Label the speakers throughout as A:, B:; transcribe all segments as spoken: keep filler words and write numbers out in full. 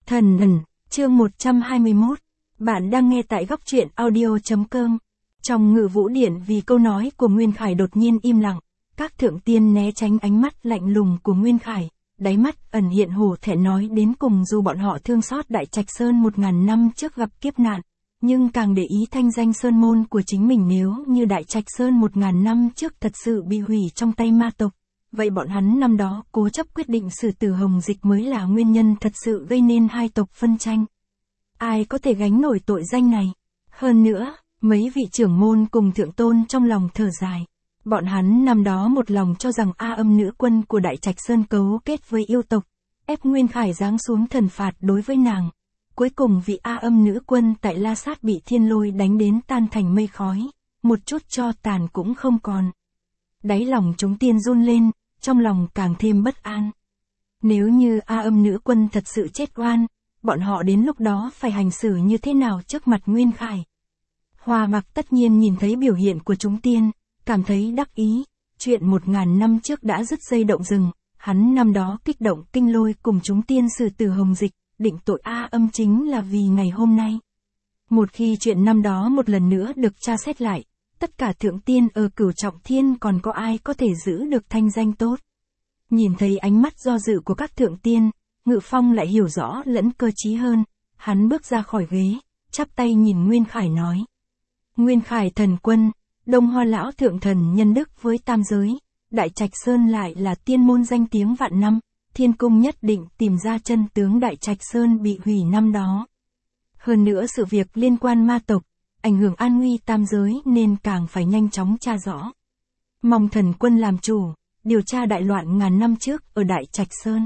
A: Thần ẩn, chương một trăm hai mươi mốt. Bạn đang nghe tại góc truyện audio.com. Trong Ngự Vũ Điện, vì câu nói của Nguyên Khải đột nhiên im lặng, các thượng tiên né tránh ánh mắt lạnh lùng của Nguyên Khải, đáy mắt ẩn hiện hổ thẹn. Nói đến cùng, dù bọn họ thương xót Đại Trạch Sơn một ngàn năm trước gặp kiếp nạn, nhưng càng để ý thanh danh sơn môn của chính mình. Nếu như Đại Trạch Sơn một ngàn năm trước thật sự bị hủy trong tay ma tộc, vậy bọn hắn năm đó cố chấp quyết định xử tử Hồng Dịch mới là nguyên nhân thật sự gây nên hai tộc phân tranh. Ai có thể gánh nổi tội danh này? Hơn nữa, mấy vị trưởng môn cùng thượng tôn trong lòng thở dài. Bọn hắn năm đó một lòng cho rằng A Âm nữ quân của Đại Trạch Sơn cấu kết với yêu tộc, ép Nguyên Khải giáng xuống thần phạt đối với nàng. Cuối cùng vị A Âm nữ quân tại La Sát bị thiên lôi đánh đến tan thành mây khói, một chút tro tàn cũng không còn. Đáy lòng chúng tiên run lên, trong lòng càng thêm bất an. Nếu như A Âm nữ quân thật sự chết oan, bọn họ đến lúc đó phải hành xử như thế nào trước mặt Nguyên Khải? Hoa Mặc tất nhiên nhìn thấy biểu hiện của chúng tiên, cảm thấy đắc ý. Chuyện một ngàn năm trước đã dứt dây động rừng, hắn năm đó kích động kinh lôi cùng chúng tiên xử tử Hồng Dịch, định tội A Âm chính là vì ngày hôm nay. Một khi chuyện năm đó một lần nữa được tra xét lại, tất cả thượng tiên ở Cửu Trọng Thiên còn có ai có thể giữ được thanh danh tốt? Nhìn thấy ánh mắt do dự của các thượng tiên, Ngự Phong lại hiểu rõ lẫn cơ trí hơn. Hắn bước ra khỏi ghế, chắp tay nhìn Nguyên Khải nói: Nguyên Khải thần quân, Đông Hoa lão thượng thần nhân đức với tam giới, Đại Trạch Sơn lại là tiên môn danh tiếng vạn năm, Thiên Cung nhất định tìm ra chân tướng Đại Trạch Sơn bị hủy năm đó. Hơn nữa sự việc liên quan ma tộc, ảnh hưởng an nguy tam giới nên càng phải nhanh chóng tra rõ. Mong thần quân làm chủ, điều tra đại loạn ngàn năm trước ở Đại Trạch Sơn.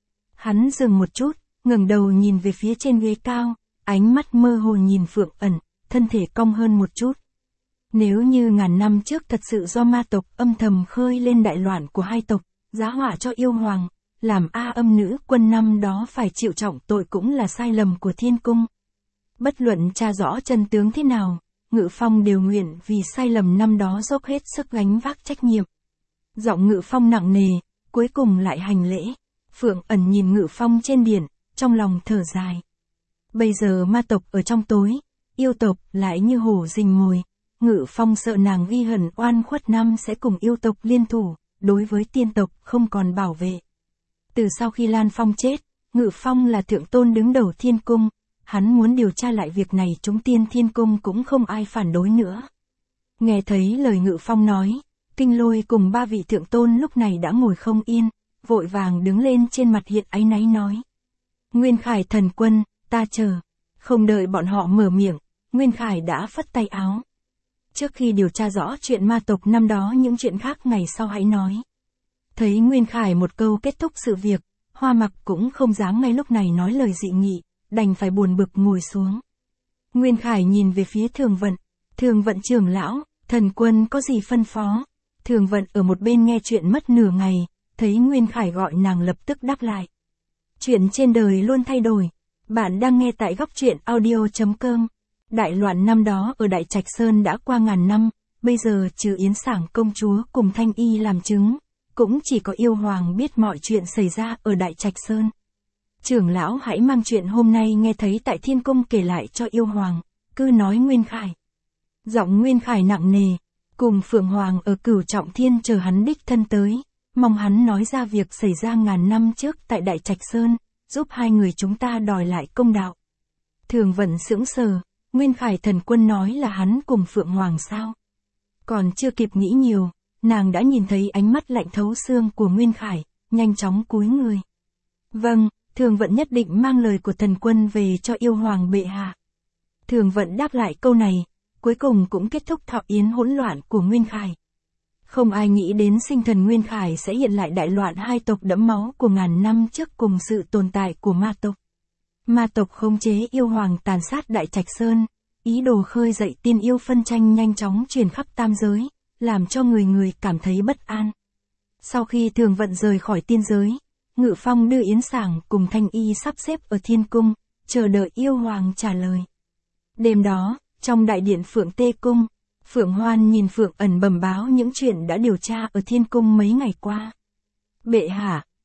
A: Hắn dừng một chút, ngẩng đầu nhìn về phía trên ghế cao, ánh mắt mơ hồ nhìn Phượng Ẩn, thân thể cong hơn một chút. Nếu như ngàn năm trước thật sự do ma tộc âm thầm khơi lên đại loạn của hai tộc, giá họa cho yêu hoàng, làm A Âm nữ quân năm đó phải chịu trọng tội cũng là sai lầm của Thiên Cung. Bất luận tra rõ chân tướng thế nào, Ngự Phong đều nguyện vì sai lầm năm đó dốc hết sức gánh vác trách nhiệm. Giọng Ngự Phong nặng nề, cuối cùng lại hành lễ. Phượng Ẩn nhìn Ngự Phong trên điện, trong lòng thở dài. Bây giờ ma tộc ở trong tối, yêu tộc lại như hổ rình mồi. Ngự Phong sợ nàng ghi hận oan khuất năm sẽ cùng yêu tộc liên thủ, đối với tiên tộc không còn bảo vệ. Từ sau khi Lan Phong chết, Ngự Phong là thượng tôn đứng đầu Thiên Cung, hắn muốn điều tra lại việc này, chúng tiên Thiên Cung cũng không ai phản đối nữa. Nghe thấy lời Ngự Phong nói, Kinh Lôi cùng ba vị thượng tôn lúc này đã ngồi không yên, vội vàng đứng lên, trên mặt hiện áy náy nói: Nguyên Khải thần quân, ta chờ. Không đợi bọn họ mở miệng, Nguyên Khải đã phất tay áo. Trước khi điều tra rõ chuyện ma tộc năm đó, những chuyện khác ngày sau hãy nói. Thấy Nguyên Khải một câu kết thúc sự việc, Hoa Mặc cũng không dám ngay lúc này nói lời dị nghị, đành phải buồn bực ngồi xuống. Nguyên Khải nhìn về phía Thường Vận. Thường Vận trưởng lão, thần quân có gì phân phó? Thường Vận ở một bên nghe chuyện mất nửa ngày, thấy Nguyên Khải gọi nàng lập tức đáp lại: Chuyện trên đời luôn thay đổi. Bạn đang nghe tại góc truyện audio.com. Đại loạn năm đó ở Đại Trạch Sơn đã qua ngàn năm, bây giờ trừ Yến Sảng công chúa cùng Thanh Y làm chứng, cũng chỉ có yêu hoàng biết mọi chuyện xảy ra ở Đại Trạch Sơn. Trưởng lão hãy mang chuyện hôm nay nghe thấy tại Thiên Cung kể lại cho yêu hoàng, cứ nói Nguyên Khải. Giọng Nguyên Khải nặng nề, cùng Phượng Hoàng ở Cửu Trọng Thiên chờ hắn đích thân tới, mong hắn nói ra việc xảy ra ngàn năm trước tại Đại Trạch Sơn, giúp hai người chúng ta đòi lại công đạo. Thường Vận sững sờ, Nguyên Khải thần quân nói là hắn cùng Phượng Hoàng sao? Còn chưa kịp nghĩ nhiều, nàng đã nhìn thấy ánh mắt lạnh thấu xương của Nguyên Khải, nhanh chóng cúi người. Vâng, Thường Vận nhất định mang lời của thần quân về cho yêu hoàng bệ hạ. Thường Vận đáp lại câu này, cuối cùng cũng kết thúc thọ yến hỗn loạn của Nguyên Khải. Không ai nghĩ đến sinh thần Nguyên Khải sẽ hiện lại đại loạn hai tộc đẫm máu của ngàn năm trước cùng sự tồn tại của ma tộc. Ma tộc khống chế yêu hoàng tàn sát Đại Trạch Sơn, ý đồ khơi dậy tiên yêu phân tranh nhanh chóng truyền khắp tam giới, làm cho người người cảm thấy bất an. Sau khi Thường Vận rời khỏi tiên giới, Ngự Phong đưa Yến Sảng cùng Thanh Y sắp xếp ở Thiên Cung, chờ đợi yêu hoàng trả lời. Đêm đó, trong đại điện Phượng Tê Cung, Phượng Hoan nhìn Phượng Ẩn bẩm báo những chuyện đã điều tra ở Thiên Cung mấy ngày qua. Bệ hạ,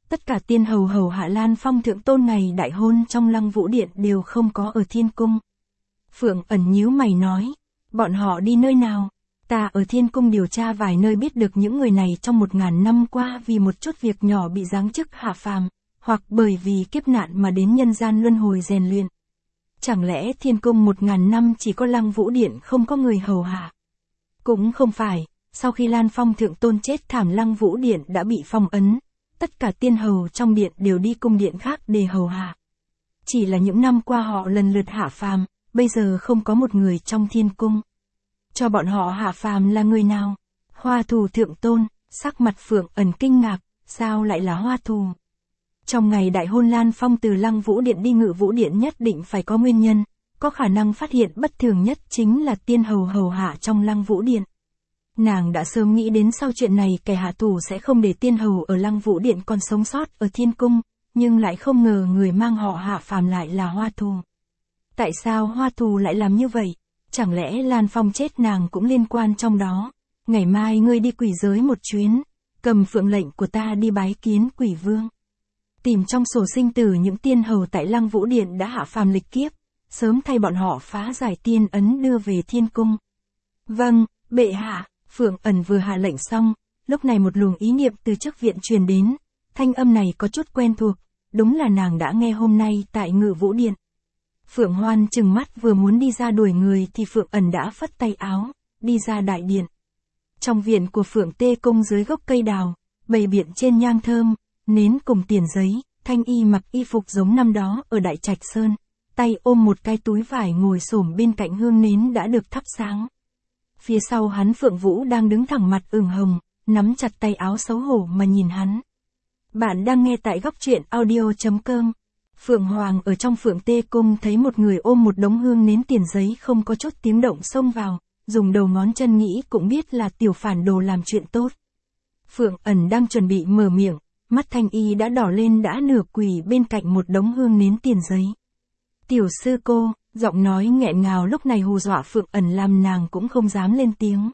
A: Tất cả tiên hầu hầu hạ Lan Phong thượng tôn ngày đại hôn trong Lăng Vũ Điện đều không có ở thiên cung. Phượng Ẩn nhíu mày nói, bọn họ đi nơi nào? Ta ở thiên cung điều tra vài nơi biết được những người này trong một ngàn năm qua vì một chút việc nhỏ bị giáng chức hạ phàm, hoặc bởi vì kiếp nạn mà đến nhân gian luân hồi rèn luyện. Chẳng lẽ thiên cung một ngàn năm chỉ có Lăng Vũ Điện không có người hầu hạ? Cũng không phải, sau khi Lan Phong thượng tôn chết thảm Lăng Vũ Điện đã bị phong ấn, tất cả tiên hầu trong điện đều đi cung điện khác để hầu hạ. Chỉ là những năm qua họ lần lượt hạ phàm, bây giờ không có một người trong thiên cung. Cho bọn họ hạ phàm là người nào? Hoa Thù thượng tôn, sắc mặt Phượng Ẩn kinh ngạc, sao lại là Hoa Thù? Trong ngày đại hôn Lan Phong từ Lăng Vũ Điện đi Ngự Vũ Điện nhất định phải có nguyên nhân, có khả năng phát hiện bất thường nhất chính là tiên hầu hầu hạ trong Lăng Vũ Điện. Nàng đã sớm nghĩ đến sau chuyện này kẻ hạ thủ sẽ không để tiên hầu ở Lăng Vũ Điện còn sống sót ở thiên cung, nhưng lại không ngờ người mang họ hạ phàm lại là Hoa Thù. Tại sao Hoa Thù lại làm như vậy? Chẳng lẽ Lan Phong chết nàng cũng liên quan trong đó? Ngày mai ngươi đi quỷ giới một chuyến, cầm phượng lệnh của ta đi bái kiến quỷ vương. Tìm trong sổ sinh tử những tiên hầu tại Lăng Vũ Điện đã hạ phàm lịch kiếp, sớm thay bọn họ phá giải tiên ấn đưa về thiên cung. Vâng, bệ hạ. Phượng Ẩn vừa hạ lệnh xong, lúc này một luồng ý niệm từ trước viện truyền đến, thanh âm này có chút quen thuộc, đúng là nàng đã nghe hôm nay tại Ngự Vũ Điện. Phượng Hoan trừng mắt vừa muốn đi ra đuổi người thì Phượng Ẩn đã phất tay áo, đi ra đại điện. Trong viện của Phượng Tê Cung dưới gốc cây đào, bày biện trên nhang thơm, nến cùng tiền giấy, Thanh Y mặc y phục giống năm đó ở Đại Trạch Sơn, tay ôm một cái túi vải ngồi xổm bên cạnh hương nến đã được thắp sáng. Phía sau hắn Phượng Vũ đang đứng thẳng mặt ửng hồng, nắm chặt tay áo xấu hổ mà nhìn hắn. Bạn đang nghe tại góc truyện audio chấm com. Phượng Hoàng ở trong Phượng Tê Cung thấy một người ôm một đống hương nến tiền giấy không có chút tiếng động xông vào, dùng đầu ngón chân nghĩ cũng biết là tiểu phản đồ làm chuyện tốt. Phượng Ẩn đang chuẩn bị mở miệng, mắt Thanh Y đã đỏ lên đã nửa quỳ bên cạnh một đống hương nến tiền giấy. Tiểu sư cô, giọng nói nghẹn ngào lúc này hù dọa Phượng Ẩn làm nàng cũng không dám lên tiếng.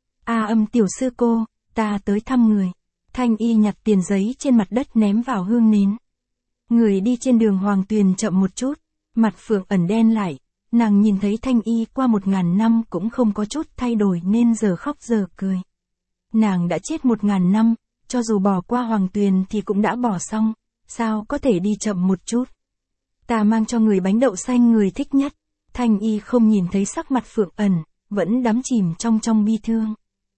A: A âm tiểu sư cô, ta tới thăm người. Thanh Y nhặt tiền giấy trên mặt đất ném vào hương nến. Người đi trên đường Hoàng Tuyền chậm một chút, mặt Phượng Ẩn đen lại, nàng nhìn thấy Thanh Y qua một ngàn năm cũng không có chút thay đổi nên giờ khóc giờ cười. Nàng đã chết một ngàn năm, cho dù bỏ qua Hoàng Tuyền thì cũng đã bỏ xong, sao có thể đi chậm một chút. Ta mang cho người bánh đậu xanh người thích nhất. Thanh Y không nhìn thấy sắc mặt Phượng Ẩn, vẫn đắm chìm trong trong bi thương.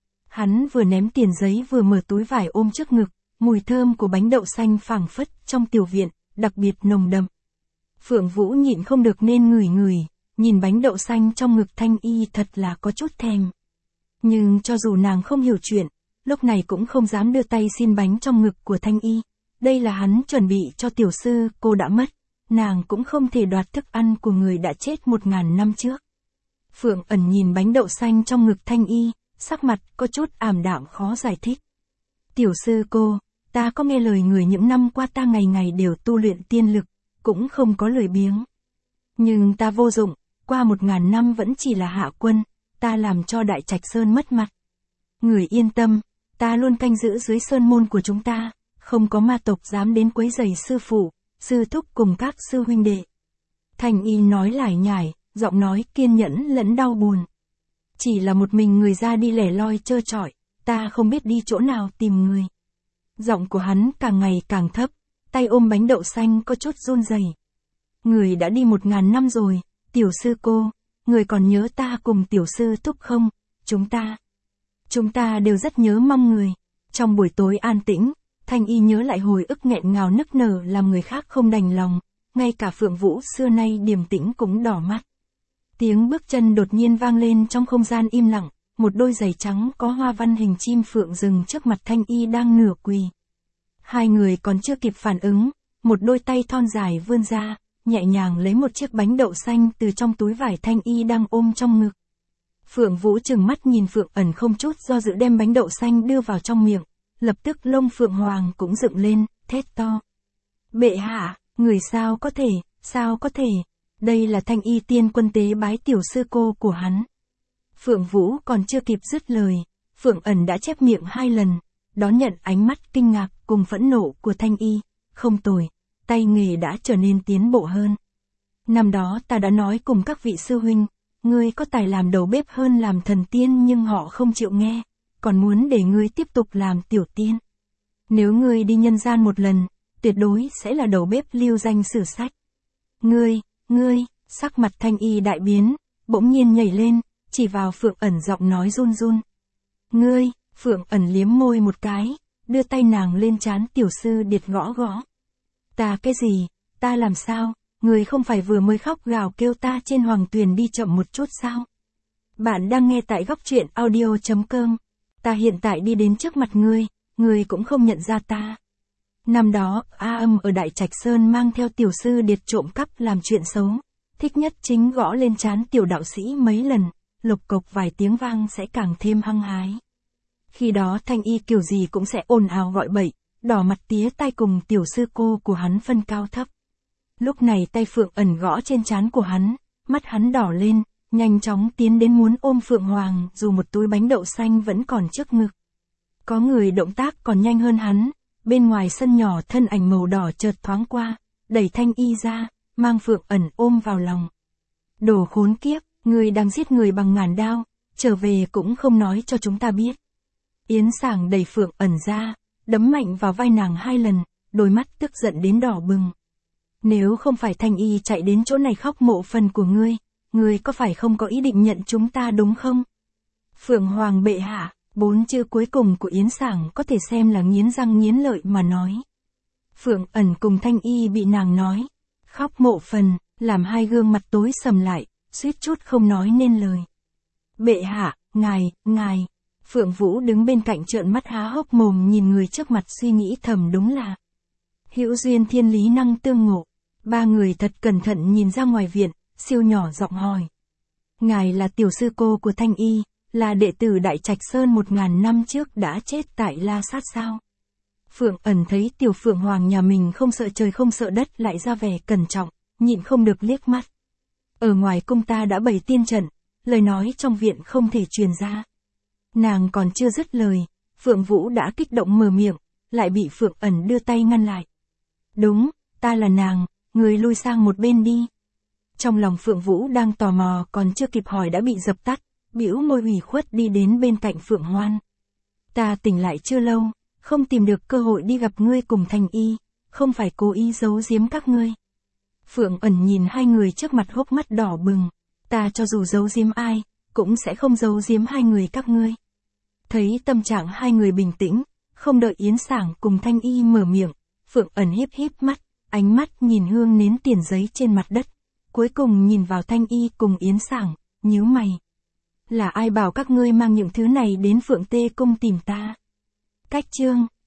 A: Hắn vừa ném tiền giấy vừa mở túi vải ôm trước ngực, mùi thơm của bánh đậu xanh phảng phất trong tiểu viện, đặc biệt nồng đậm. Phượng Vũ nhịn không được nên ngửi ngửi, nhìn bánh đậu xanh trong ngực Thanh Y thật là có chút thèm. Nhưng cho dù nàng không hiểu chuyện, lúc này cũng không dám đưa tay xin bánh trong ngực của Thanh Y. Đây là hắn chuẩn bị cho tiểu sư cô đã mất. Nàng cũng không thể đoạt thức ăn của người đã chết một ngàn năm trước. Phượng Ẩn nhìn bánh đậu xanh trong ngực Thanh Y, sắc mặt có chút ảm đạm khó giải thích. Tiểu sư cô, ta có nghe lời người những năm qua ta ngày ngày đều tu luyện tiên lực, cũng không có lười biếng. Nhưng ta vô dụng, qua một ngàn năm vẫn chỉ là hạ quân, ta làm cho Đại Trạch Sơn mất mặt. Người yên tâm, ta luôn canh giữ dưới sơn môn của chúng ta, không có ma tộc dám đến quấy rầy sư phụ, sư thúc cùng các sư huynh đệ. Thanh Y nói lải nhải, giọng nói kiên nhẫn lẫn đau buồn. Chỉ là một mình người ra đi lẻ loi trơ trọi, ta không biết đi chỗ nào tìm người. Giọng của hắn càng ngày càng thấp, tay ôm bánh đậu xanh có chút run rẩy. Người đã đi một ngàn năm rồi, tiểu sư cô, người còn nhớ ta cùng tiểu sư thúc không? Chúng ta, chúng ta đều rất nhớ mong người. Trong buổi tối an tĩnh, Thanh Y nhớ lại hồi ức nghẹn ngào nức nở làm người khác không đành lòng, ngay cả Phượng Vũ xưa nay điềm tĩnh cũng đỏ mắt. Tiếng bước chân đột nhiên vang lên trong không gian im lặng, một đôi giày trắng có hoa văn hình chim phượng dừng trước mặt Thanh Y đang nửa quỳ. Hai người còn chưa kịp phản ứng, một đôi tay thon dài vươn ra, nhẹ nhàng lấy một chiếc bánh đậu xanh từ trong túi vải Thanh Y đang ôm trong ngực. Phượng Vũ trừng mắt nhìn Phượng Ẩn không chút do dự đem bánh đậu xanh đưa vào trong miệng, lập tức lông Phượng Hoàng cũng dựng lên, thét to. Bệ hạ, người sao có thể, sao có thể, đây là Thanh Y tiên quân tế bái tiểu sư cô của hắn. Phượng Vũ còn chưa kịp dứt lời, Phượng Ẩn đã chép miệng hai lần, đón nhận ánh mắt kinh ngạc cùng phẫn nộ của Thanh Y, không tồi, tay nghề đã trở nên tiến bộ hơn. Năm đó ta đã nói cùng các vị sư huynh, ngươi có tài làm đầu bếp hơn làm thần tiên nhưng họ không chịu nghe, còn muốn để ngươi tiếp tục làm tiểu tiên. Nếu ngươi đi nhân gian một lần, tuyệt đối sẽ là đầu bếp lưu danh sử sách. Ngươi, ngươi, sắc mặt Thanh Y đại biến, bỗng nhiên nhảy lên, chỉ vào Phượng Ẩn giọng nói run run. Ngươi, Phượng Ẩn liếm môi một cái, đưa tay nàng lên trán tiểu sư điệt gõ gõ. Ta cái gì, ta làm sao, ngươi không phải vừa mới khóc gào kêu ta trên hoàng tuyền đi chậm một chút sao? Bạn đang nghe tại góc truyện audio chấm com. Ta hiện tại đi đến trước mặt ngươi, ngươi cũng không nhận ra ta. Năm đó, A Âm ở Đại Trạch Sơn mang theo tiểu sư điệt trộm cắp làm chuyện xấu, thích nhất chính gõ lên trán tiểu đạo sĩ mấy lần, lục cộc vài tiếng vang sẽ càng thêm hăng hái. Khi đó Thanh Y kiểu gì cũng sẽ ồn ào gọi bậy, đỏ mặt tía tai cùng tiểu sư cô của hắn phân cao thấp. Lúc này tay Phượng Ẩn gõ trên trán của hắn, mắt hắn đỏ lên, nhanh chóng tiến đến muốn ôm Phượng Hoàng dù một túi bánh đậu xanh vẫn còn trước ngực. Có người động tác còn nhanh hơn hắn, bên ngoài sân nhỏ thân ảnh màu đỏ chợt thoáng qua, đẩy Thanh Y ra, mang Phượng Ẩn ôm vào lòng. Đồ khốn kiếp, người đang giết người bằng ngàn đao, trở về cũng không nói cho chúng ta biết. Yến Sảng đẩy Phượng Ẩn ra, đấm mạnh vào vai nàng hai lần, đôi mắt tức giận đến đỏ bừng. Nếu không phải Thanh Y chạy đến chỗ này khóc mộ phần của ngươi, ngươi có phải không có ý định nhận chúng ta đúng không? Phượng Hoàng bệ hạ, bốn chữ cuối cùng của Yến Sảng có thể xem là nghiến răng nghiến lợi mà nói. Phượng Ẩn cùng Thanh Y bị nàng nói, khóc mộ phần, làm hai gương mặt tối sầm lại, suýt chút không nói nên lời. Bệ hạ, ngài, ngài. Phượng Vũ đứng bên cạnh trợn mắt há hốc mồm nhìn người trước mặt suy nghĩ thầm đúng là hữu duyên thiên lý năng tương ngộ. Ba người thật cẩn thận nhìn ra ngoài viện, siêu nhỏ giọng hỏi. Ngài là tiểu sư cô của Thanh Y, là đệ tử Đại Trạch Sơn một ngàn năm trước đã chết tại La Sát sao? Phượng Ẩn thấy tiểu Phượng Hoàng nhà mình không sợ trời không sợ đất lại ra vẻ cẩn trọng, nhịn không được liếc mắt. Ở ngoài cung ta đã bày tiên trận, lời nói trong viện không thể truyền ra. Nàng còn chưa dứt lời, Phượng Vũ đã kích động mở miệng, lại bị Phượng Ẩn đưa tay ngăn lại. Đúng, ta là nàng, người lui sang một bên đi. Trong lòng Phượng Vũ đang tò mò còn chưa kịp hỏi đã bị dập tắt, bĩu môi ủy khuất đi đến bên cạnh Phượng Hoan. Ta tỉnh lại chưa lâu, không tìm được cơ hội đi gặp ngươi cùng Thanh Y, không phải cố ý giấu giếm các ngươi. Phượng Ẩn nhìn hai người trước mặt hốc mắt đỏ bừng, ta cho dù giấu giếm ai, cũng sẽ không giấu giếm hai người các ngươi. Thấy tâm trạng hai người bình tĩnh, không đợi Yến Sảng cùng Thanh Y mở miệng, Phượng Ẩn híp híp mắt, ánh mắt nhìn hương nến tiền giấy trên mặt đất, cuối cùng nhìn vào Thanh Y cùng Yến Sảng, nhíu mày. Là ai bảo các ngươi mang những thứ này đến Phượng Tê cung tìm ta? Cách chương